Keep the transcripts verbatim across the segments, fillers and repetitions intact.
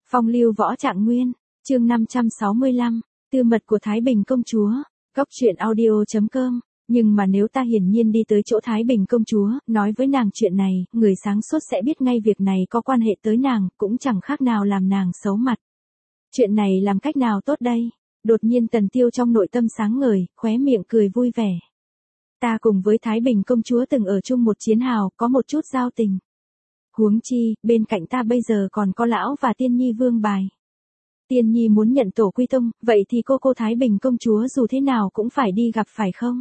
Phong lưu võ trạng nguyên, chương năm trăm sáu mươi lăm, tư mật của Thái Bình công chúa, góc truyện audio chấm com. Nhưng mà nếu ta hiển nhiên đi tới chỗ Thái Bình công chúa, nói với nàng chuyện này, người sáng suốt sẽ biết ngay việc này có quan hệ tới nàng, cũng chẳng khác nào làm nàng xấu mặt. Chuyện này làm cách nào tốt đây? Đột nhiên Tần Tiêu trong nội tâm sáng ngời, khóe miệng cười vui vẻ. Ta cùng với Thái Bình công chúa từng ở chung một chiến hào, có một chút giao tình. Huống chi, bên cạnh ta bây giờ còn có lão và Tiên Nhi vương bài. Tiên Nhi muốn nhận tổ quy tông, vậy thì cô cô Thái Bình công chúa dù thế nào cũng phải đi gặp phải không?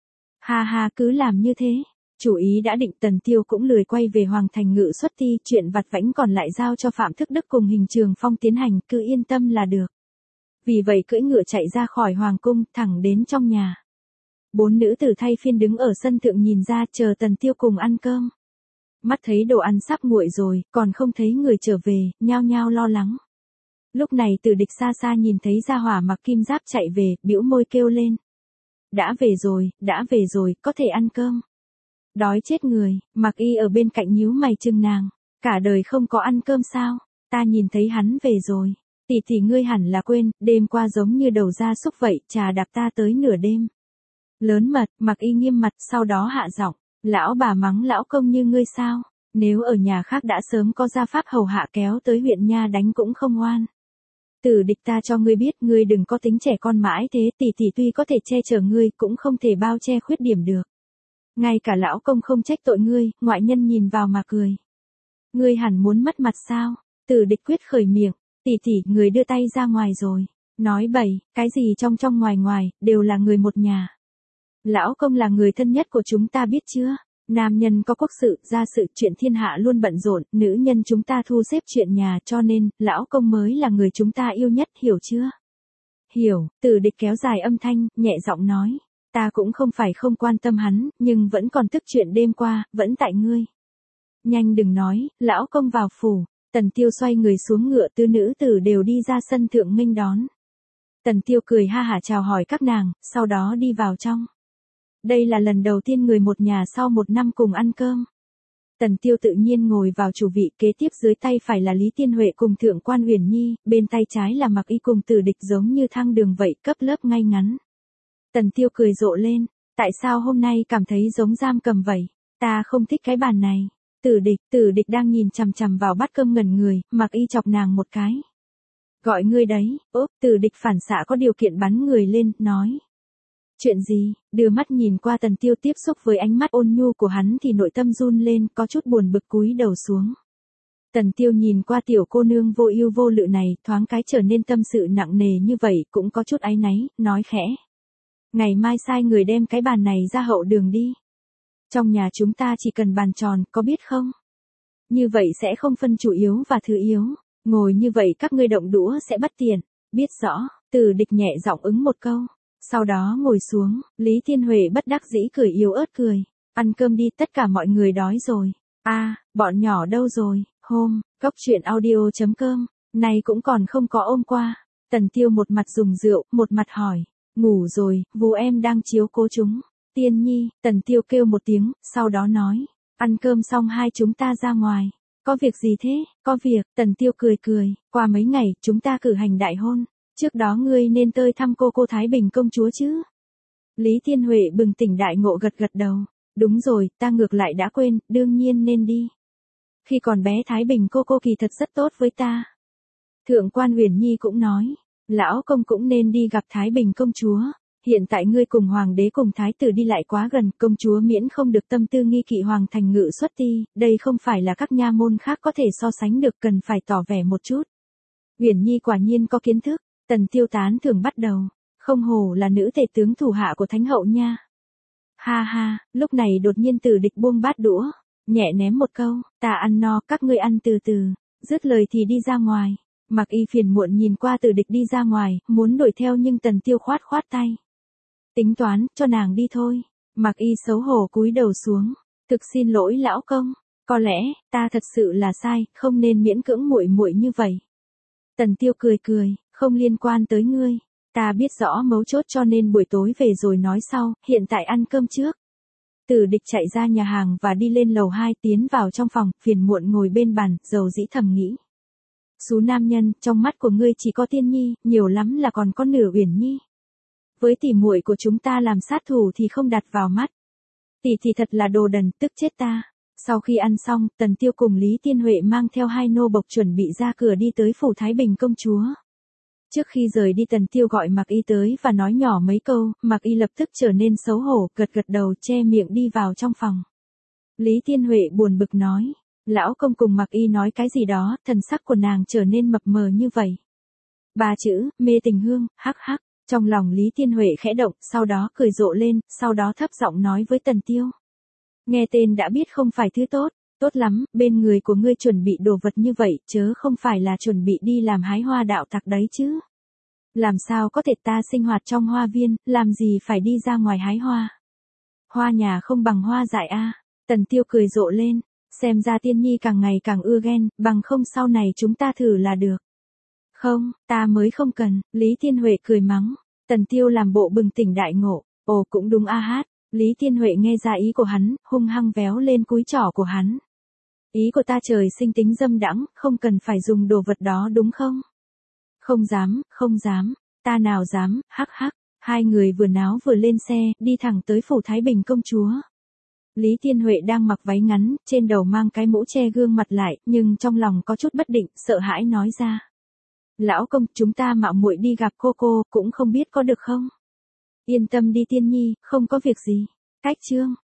Ha ha, cứ làm như thế. Chủ ý đã định, Tần Tiêu cũng lười quay về Hoàng Thành ngự xuất ti, chuyện vặt vãnh còn lại giao cho Phạm Thức Đức cùng Hình Trường Phong tiến hành, cứ yên tâm là được. Vì vậy cưỡi ngựa chạy ra khỏi Hoàng cung, thẳng đến trong nhà. Bốn nữ tử thay phiên đứng ở sân thượng nhìn ra, chờ Tần Tiêu cùng ăn cơm. Mắt thấy đồ ăn sắp nguội rồi, còn không thấy người trở về, nhao nhao lo lắng. Lúc này Từ Địch xa xa nhìn thấy Gia Hỏa mặc kim giáp chạy về, bĩu môi kêu lên. Đã về rồi, đã về rồi, có thể ăn cơm. Đói chết người, Mặc Y ở bên cạnh nhíu mày chừng nàng. Cả đời không có ăn cơm sao? Ta nhìn thấy hắn về rồi. Tỷ tỷ ngươi hẳn là quên, đêm qua giống như đầu gia súc vậy, trà đạp ta tới nửa đêm. Lớn mật, Mặc Y nghiêm mặt, sau đó hạ giọng. Lão bà mắng lão công như ngươi sao? Nếu ở nhà khác đã sớm có gia pháp hầu hạ kéo tới huyện nha đánh cũng không ngoan. Tử Địch, ta cho ngươi biết, ngươi đừng có tính trẻ con mãi thế, tỷ tỷ tuy có thể che chở ngươi, cũng không thể bao che khuyết điểm được. Ngay cả lão công không trách tội ngươi, ngoại nhân nhìn vào mà cười. Ngươi hẳn muốn mất mặt sao? Tử Địch quyết khởi miệng, tỷ tỷ, người đưa tay ra ngoài rồi. Nói bậy, cái gì trong trong ngoài ngoài, đều là người một nhà. Lão công là người thân nhất của chúng ta biết chưa? Nam nhân có quốc sự, gia sự, chuyện thiên hạ luôn bận rộn, nữ nhân chúng ta thu xếp chuyện nhà, cho nên, lão công mới là người chúng ta yêu nhất, hiểu chưa? Hiểu, Tử Địch kéo dài âm thanh, nhẹ giọng nói. Ta cũng không phải không quan tâm hắn, nhưng vẫn còn tức chuyện đêm qua, vẫn tại ngươi. Nhanh đừng nói, lão công vào phủ. Tần Tiêu xoay người xuống ngựa, tư nữ tử đều đi ra sân thượng nghênh đón. Tần Tiêu cười ha hả chào hỏi các nàng, sau đó đi vào trong. Đây là lần đầu tiên người một nhà sau một năm cùng ăn cơm. Tần Tiêu tự nhiên ngồi vào chủ vị, kế tiếp dưới tay phải là Lý Tiên Huệ cùng Thượng quan Uyển Nhi, bên tay trái là Mặc Y cùng Tử Địch giống như thang đường vậy, cấp lớp ngay ngắn. Tần Tiêu cười rộ lên, tại sao hôm nay cảm thấy giống giam cầm vậy? Ta không thích cái bàn này. Tử Địch, Tử Địch đang nhìn chằm chằm vào bát cơm ngẩn người, Mặc Y chọc nàng một cái. Gọi ngươi đấy, ốp, Tử Địch phản xạ có điều kiện bắn người lên, nói. Chuyện gì? Đưa mắt nhìn qua Tần Tiêu tiếp xúc với ánh mắt ôn nhu của hắn thì nội tâm run lên, có chút buồn bực cúi đầu xuống. Tần Tiêu nhìn qua tiểu cô nương vô ưu vô lự này, thoáng cái trở nên tâm sự nặng nề như vậy, cũng có chút áy náy, nói khẽ. Ngày mai sai người đem cái bàn này ra hậu đường đi. Trong nhà chúng ta chỉ cần bàn tròn, có biết không? Như vậy sẽ không phân chủ yếu và thứ yếu, ngồi như vậy các ngươi động đũa sẽ bất tiện, biết rõ. Tử Địch nhẹ giọng ứng một câu. Sau đó ngồi xuống, Lý Thiên Huệ bất đắc dĩ cười yếu ớt cười. Ăn cơm đi, tất cả mọi người đói rồi. A, à, bọn nhỏ đâu rồi? Hôm, góc truyện audio chấm com, này cũng còn không có ôm qua. Tần Tiêu một mặt dùng rượu, một mặt hỏi. Ngủ rồi, vú em đang chiếu cố chúng. Tiên Nhi, Tần Tiêu kêu một tiếng, sau đó nói. Ăn cơm xong hai chúng ta ra ngoài. Có việc gì thế? Có việc, Tần Tiêu cười cười. Qua mấy ngày, chúng ta cử hành đại hôn. Trước đó ngươi nên tới thăm cô cô Thái Bình công chúa chứ? Lý Thiên Huệ bừng tỉnh đại ngộ gật gật đầu. Đúng rồi, ta ngược lại đã quên, đương nhiên nên đi. Khi còn bé Thái Bình cô cô kỳ thật rất tốt với ta. Thượng quan Uyển Nhi cũng nói, lão công cũng nên đi gặp Thái Bình công chúa. Hiện tại ngươi cùng hoàng đế cùng thái tử đi lại quá gần, công chúa miễn không được tâm tư nghi kỵ Hoàng Thành ngự xuất ti, đây không phải là các nha môn khác có thể so sánh được, cần phải tỏ vẻ một chút. Uyển Nhi quả nhiên có kiến thức. Tần Tiêu tán thường bắt đầu, không hổ là nữ tể tướng thủ hạ của Thánh hậu nha. Ha ha, lúc này đột nhiên Tử Địch buông bát đũa, nhẹ ném một câu, ta ăn no, các ngươi ăn từ từ, dứt lời thì đi ra ngoài. Mặc Y phiền muộn nhìn qua Tử Địch đi ra ngoài, muốn đuổi theo nhưng Tần Tiêu khoát khoát tay. Tính toán, cho nàng đi thôi. Mặc Y xấu hổ cúi đầu xuống, thực xin lỗi lão công, có lẽ, ta thật sự là sai, không nên miễn cưỡng muội muội như vậy. Tần Tiêu cười cười, không liên quan tới ngươi, ta biết rõ mấu chốt cho nên buổi tối về rồi nói sau, hiện tại ăn cơm trước. Tử Địch chạy ra nhà hàng và đi lên lầu hai tiến vào trong phòng, phiền muộn ngồi bên bàn, dầu dĩ thầm nghĩ. Xú nam nhân, trong mắt của ngươi chỉ có Tiên Nhi, nhiều lắm là còn có nửa Uyển Nhi. Với tỷ muội của chúng ta làm sát thủ thì không đặt vào mắt. Tỷ thì thật là đồ đần, tức chết ta. Sau khi ăn xong, Tần Tiêu cùng Lý Tiên Huệ mang theo hai nô bộc chuẩn bị ra cửa đi tới phủ Thái Bình công chúa. Trước khi rời đi Tần Tiêu gọi Mạc Y tới và nói nhỏ mấy câu, Mạc Y lập tức trở nên xấu hổ, gật gật đầu che miệng đi vào trong phòng. Lý Tiên Huệ buồn bực nói, lão công cùng Mạc Y nói cái gì đó, thần sắc của nàng trở nên mập mờ như vậy. Ba chữ, mê tình hương, hắc hắc, trong lòng Lý Tiên Huệ khẽ động, sau đó cười rộ lên, sau đó thấp giọng nói với Tần Tiêu. Nghe tên đã biết không phải thứ tốt, tốt lắm, bên người của ngươi chuẩn bị đồ vật như vậy, chớ không phải là chuẩn bị đi làm hái hoa đạo tặc đấy chứ. Làm sao có thể ta sinh hoạt trong hoa viên, làm gì phải đi ra ngoài hái hoa. Hoa nhà không bằng hoa dại a. Tần Tiêu cười rộ lên, xem ra Tiên Nhi càng ngày càng ưa ghen, bằng không sau này chúng ta thử là được. Không, ta mới không cần, Lý Tiên Huệ cười mắng. Tần Tiêu làm bộ bừng tỉnh đại ngộ, ồ cũng đúng a hát. Lý Tiên Huệ nghe ra ý của hắn, hung hăng véo lên cúi trỏ của hắn. Ý của ta trời sinh tính dâm đãng, không cần phải dùng đồ vật đó đúng không? Không dám, không dám, ta nào dám, hắc hắc. Hai người vừa náo vừa lên xe, đi thẳng tới phủ Thái Bình công chúa. Lý Tiên Huệ đang mặc váy ngắn, trên đầu mang cái mũ che gương mặt lại, nhưng trong lòng có chút bất định, sợ hãi nói ra. Lão công, chúng ta mạo muội đi gặp cô cô, cũng không biết có được không? Yên tâm đi Tiên Nhi, không có việc gì. Cách chương